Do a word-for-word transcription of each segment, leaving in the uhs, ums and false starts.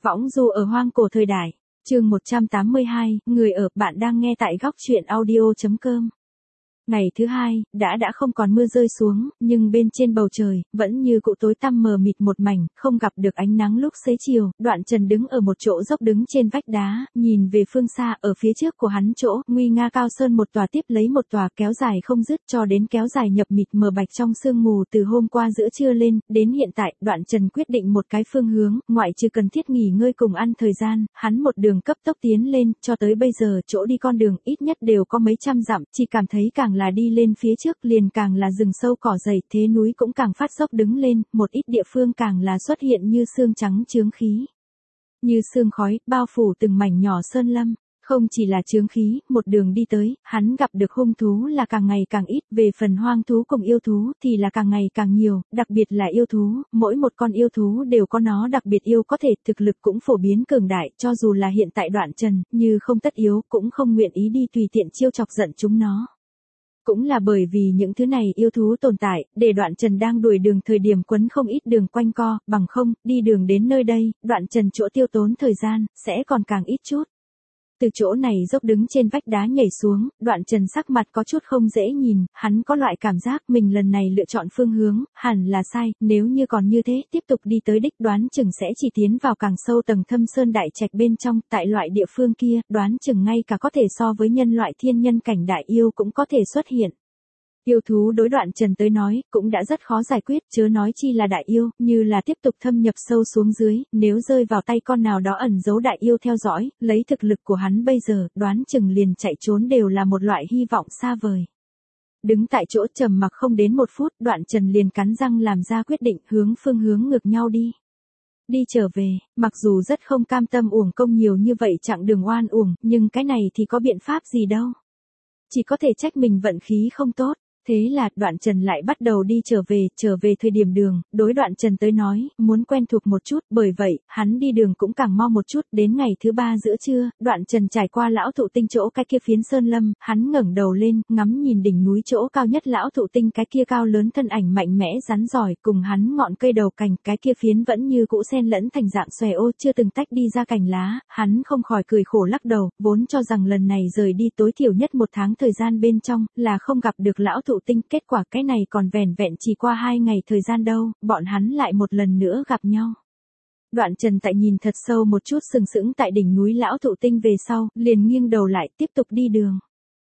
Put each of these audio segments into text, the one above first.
Võng du ở hoang cổ thời đại. Chương một trăm tám mươi hai, người ở, bạn đang nghe tại góc truyện audio chấm com. Ngày thứ hai, đã đã không còn mưa rơi xuống, nhưng bên trên bầu trời, vẫn như cũ tối tăm mờ mịt một mảnh, không gặp được ánh nắng lúc xế chiều. Đoạn Trần đứng ở một chỗ dốc đứng trên vách đá, nhìn về phương xa, ở phía trước của hắn chỗ, nguy nga cao sơn một tòa tiếp lấy một tòa kéo dài không dứt cho đến kéo dài nhập mịt mờ bạch trong sương mù từ hôm qua giữa trưa lên, đến hiện tại, Đoạn Trần quyết định một cái phương hướng, ngoại trừ cần thiết nghỉ ngơi cùng ăn thời gian, hắn một đường cấp tốc tiến lên, cho tới bây giờ chỗ đi con đường ít nhất đều có mấy trăm dặm, chỉ cảm thấy càng là đi lên phía trước liền càng là rừng sâu cỏ dày, thế núi cũng càng phát dốc đứng lên, một ít địa phương càng là xuất hiện như sương trắng chướng khí. Như sương khói, bao phủ từng mảnh nhỏ sơn lâm, không chỉ là chướng khí, một đường đi tới, hắn gặp được hung thú là càng ngày càng ít, về phần hoang thú cùng yêu thú thì là càng ngày càng nhiều, đặc biệt là yêu thú, mỗi một con yêu thú đều có nó đặc biệt yêu có thể, thực lực cũng phổ biến cường đại, cho dù là hiện tại Đoạn Trần, như không tất yếu, cũng không nguyện ý đi tùy tiện chiêu chọc giận chúng nó. Cũng là bởi vì những thứ này yêu thú tồn tại, để Đoạn Trần đang đuổi đường thời điểm quấn không ít đường quanh co, bằng không, đi đường đến nơi đây, Đoạn Trần chỗ tiêu tốn thời gian, sẽ còn càng ít chút. Từ chỗ này dốc đứng trên vách đá nhảy xuống, Đoạn Trần sắc mặt có chút không dễ nhìn, hắn có loại cảm giác mình lần này lựa chọn phương hướng, hẳn là sai, nếu như còn như thế, tiếp tục đi tới đích đoán chừng sẽ chỉ tiến vào càng sâu tầng thâm sơn đại trạch bên trong, tại loại địa phương kia, đoán chừng ngay cả có thể so với nhân loại thiên nhân cảnh đại yêu cũng có thể xuất hiện. Yêu thú đối Đoạn Trần tới nói, cũng đã rất khó giải quyết, chớ nói chi là đại yêu, như là tiếp tục thâm nhập sâu xuống dưới, nếu rơi vào tay con nào đó ẩn giấu đại yêu theo dõi, lấy thực lực của hắn bây giờ, đoán chừng liền chạy trốn đều là một loại hy vọng xa vời. Đứng tại chỗ trầm mặc không đến một phút, Đoạn Trần liền cắn răng làm ra quyết định, hướng phương hướng ngược nhau đi. Đi trở về, mặc dù rất không cam tâm uổng công nhiều như vậy chặng đường oan uổng, nhưng cái này thì có biện pháp gì đâu. Chỉ có thể trách mình vận khí không tốt. Thế là, Đoạn Trần lại bắt đầu đi trở về, trở về thời điểm đường, đối Đoạn Trần tới nói, muốn quen thuộc một chút, bởi vậy, hắn đi đường cũng càng mau một chút, đến ngày thứ ba giữa trưa, Đoạn Trần trải qua lão thụ tinh chỗ cái kia phiến sơn lâm, hắn ngẩng đầu lên, ngắm nhìn đỉnh núi chỗ cao nhất lão thụ tinh cái kia cao lớn thân ảnh mạnh mẽ rắn giỏi, cùng hắn ngọn cây đầu cành, cái kia phiến vẫn như cũ xen lẫn thành dạng xòe ô chưa từng tách đi ra cành lá, hắn không khỏi cười khổ lắc đầu, vốn cho rằng lần này rời đi tối thiểu nhất một tháng thời gian bên trong, là không gặp được lão thụ tinh, kết quả cái này còn vẻn vẹn chỉ qua hai ngày thời gian đâu, bọn hắn lại một lần nữa gặp nhau. Đoạn Trần tại nhìn thật sâu một chút sừng sững tại đỉnh núi lão thụ tinh về sau, liền nghiêng đầu lại tiếp tục đi đường.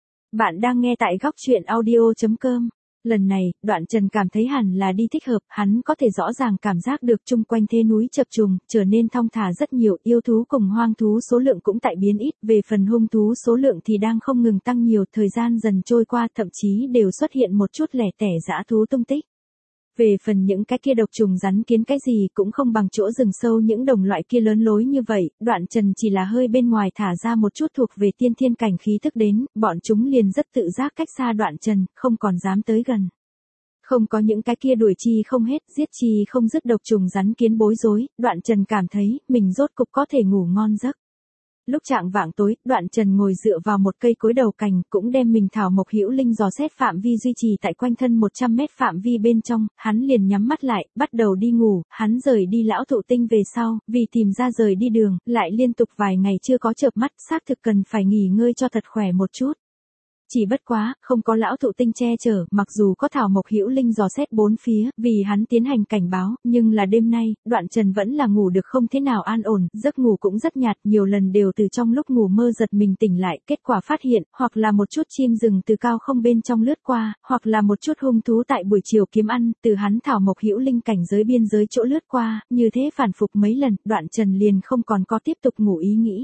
Bạn đang nghe tại góc truyện audio chấm com. Lần này, Đoạn Trần cảm thấy hẳn là đi thích hợp, hắn có thể rõ ràng cảm giác được chung quanh thế núi chập trùng, trở nên thong thả rất nhiều, yêu thú cùng hoang thú số lượng cũng tại biến ít, về phần hung thú số lượng thì đang không ngừng tăng nhiều, thời gian dần trôi qua thậm chí đều xuất hiện một chút lẻ tẻ dã thú tung tích. Về phần những cái kia độc trùng rắn kiến cái gì cũng không bằng chỗ rừng sâu những đồng loại kia lớn lối như vậy, Đoạn Trần chỉ là hơi bên ngoài thả ra một chút thuộc về tiên thiên cảnh khí thức đến, bọn chúng liền rất tự giác cách xa Đoạn Trần, không còn dám tới gần. Không có những cái kia đuổi chi không hết, giết chi không dứt độc trùng rắn kiến bối rối, Đoạn Trần cảm thấy, mình rốt cục có thể ngủ ngon giấc. Lúc trạng vạng tối, Đoạn Trần ngồi dựa vào một cây cối đầu cành, cũng đem mình thảo mộc hữu linh dò xét phạm vi duy trì tại quanh thân một trăm mét phạm vi bên trong, hắn liền nhắm mắt lại, bắt đầu đi ngủ, hắn rời đi lão thụ tinh về sau, vì tìm ra rời đi đường, lại liên tục vài ngày chưa có chợp mắt, xác thực cần phải nghỉ ngơi cho thật khỏe một chút. Chỉ bất quá, không có lão thụ tinh che chở, mặc dù có thảo mộc hữu linh dò xét bốn phía, vì hắn tiến hành cảnh báo, nhưng là đêm nay, Đoạn Trần vẫn là ngủ được không thế nào an ổn, giấc ngủ cũng rất nhạt, nhiều lần đều từ trong lúc ngủ mơ giật mình tỉnh lại, kết quả phát hiện, hoặc là một chút chim rừng từ cao không bên trong lướt qua, hoặc là một chút hung thú tại buổi chiều kiếm ăn, từ hắn thảo mộc hữu linh cảnh giới biên giới chỗ lướt qua, như thế phản phục mấy lần, Đoạn Trần liền không còn có tiếp tục ngủ ý nghĩ.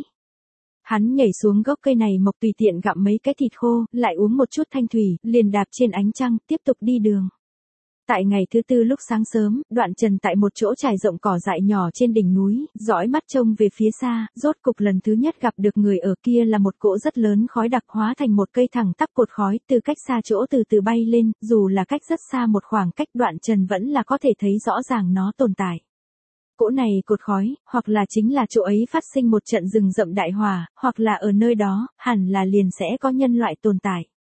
Hắn nhảy xuống gốc cây này mộc tùy tiện gặm mấy cái thịt khô, lại uống một chút thanh thủy, liền đạp trên ánh trăng, tiếp tục đi đường. Tại ngày thứ tư lúc sáng sớm, Đoạn Trần tại một chỗ trải rộng cỏ dại nhỏ trên đỉnh núi, dõi mắt trông về phía xa, rốt cục lần thứ nhất gặp được người ở kia là một cỗ rất lớn khói đặc hóa thành một cây thẳng tắp cột khói từ cách xa chỗ từ từ bay lên, dù là cách rất xa một khoảng cách Đoạn Trần vẫn là có thể thấy rõ ràng nó tồn tại. Cỗ này cột khói, hoặc là chính là chỗ ấy phát sinh một trận rừng rậm đại hỏa, hoặc là ở nơi đó, hẳn là liền sẽ có nhân loại tồn tại.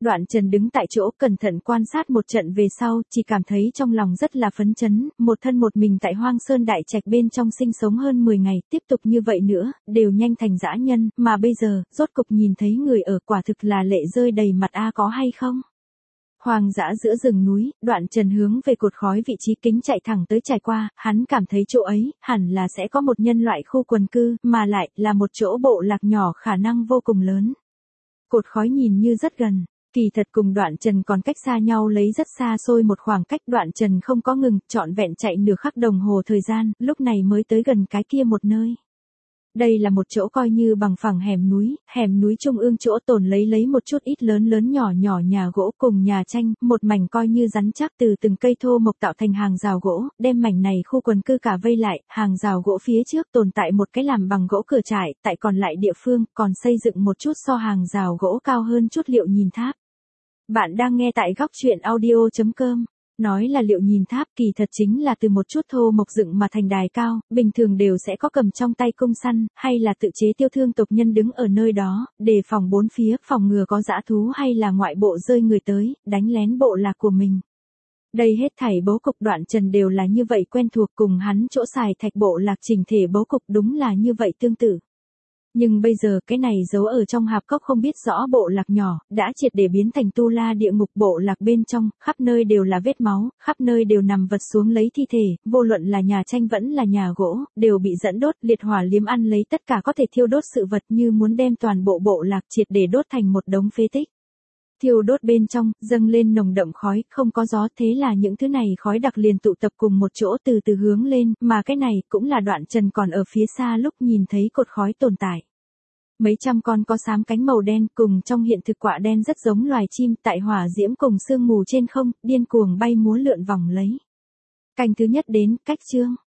Đoạn Trần đứng tại chỗ cẩn thận quan sát một trận về sau, chỉ cảm thấy trong lòng rất là phấn chấn, một thân một mình tại Hoang Sơn Đại Trạch bên trong sinh sống hơn mười ngày, tiếp tục như vậy nữa, đều nhanh thành dã nhân, mà bây giờ, rốt cục nhìn thấy người ở, quả thực là lệ rơi đầy mặt a có hay không? Hoang dã giữa rừng núi, Đoạn Trần hướng về cột khói vị trí kính chạy thẳng tới trải qua, hắn cảm thấy chỗ ấy, hẳn là sẽ có một nhân loại khu quần cư, mà lại, là một chỗ bộ lạc nhỏ khả năng vô cùng lớn. Cột khói nhìn như rất gần. Kỳ thật cùng Đoạn Trần còn cách xa nhau lấy rất xa xôi một khoảng cách. Đoạn Trần không có ngừng, trọn vẹn chạy nửa khắc đồng hồ thời gian, lúc này mới tới gần cái kia một nơi. Đây là một chỗ coi như bằng phẳng hẻm núi, hẻm núi trung ương chỗ tồn lấy lấy một chút ít lớn lớn nhỏ nhỏ nhà gỗ cùng nhà tranh, một mảnh coi như rắn chắc từ từng cây thô mộc tạo thành hàng rào gỗ, đem mảnh này khu quần cư cả vây lại, hàng rào gỗ phía trước tồn tại một cái làm bằng gỗ cửa trải, tại còn lại địa phương còn xây dựng một chút so hàng rào gỗ cao hơn chút liệu nhìn tháp. Bạn đang nghe tại góc truyện audio chấm com. Nói là liệu nhìn tháp kỳ thật chính là từ một chút thô mộc dựng mà thành đài cao, bình thường đều sẽ có cầm trong tay cung săn, hay là tự chế tiêu thương tộc nhân đứng ở nơi đó, để phòng bốn phía, phòng ngừa có dã thú hay là ngoại bộ rơi người tới, đánh lén bộ lạc của mình. Đây hết thảy bố cục Đoạn Trần đều là như vậy quen thuộc, cùng hắn chỗ xài thạch bộ lạc chỉnh thể bố cục đúng là như vậy tương tự. Nhưng bây giờ cái này giấu ở trong hạp cốc không biết rõ bộ lạc nhỏ, đã triệt để biến thành tu la địa ngục. Bộ lạc bên trong, khắp nơi đều là vết máu, khắp nơi đều nằm vật xuống lấy thi thể, vô luận là nhà tranh vẫn là nhà gỗ, đều bị dẫn đốt, liệt hỏa liếm ăn lấy tất cả có thể thiêu đốt sự vật, như muốn đem toàn bộ bộ lạc triệt để đốt thành một đống phế tích. Thiêu đốt bên trong, dâng lên nồng đậm khói, không có gió, thế là những thứ này khói đặc liền tụ tập cùng một chỗ từ từ hướng lên, mà cái này cũng là Đoạn Trần còn ở phía xa lúc nhìn thấy cột khói tồn tại. Mấy trăm con có xám cánh màu đen cùng trong hiện thực quạ đen rất giống loài chim, tại hỏa diễm cùng sương mù trên không, điên cuồng bay múa lượn vòng lấy. Canh thứ nhất đến, cách chương.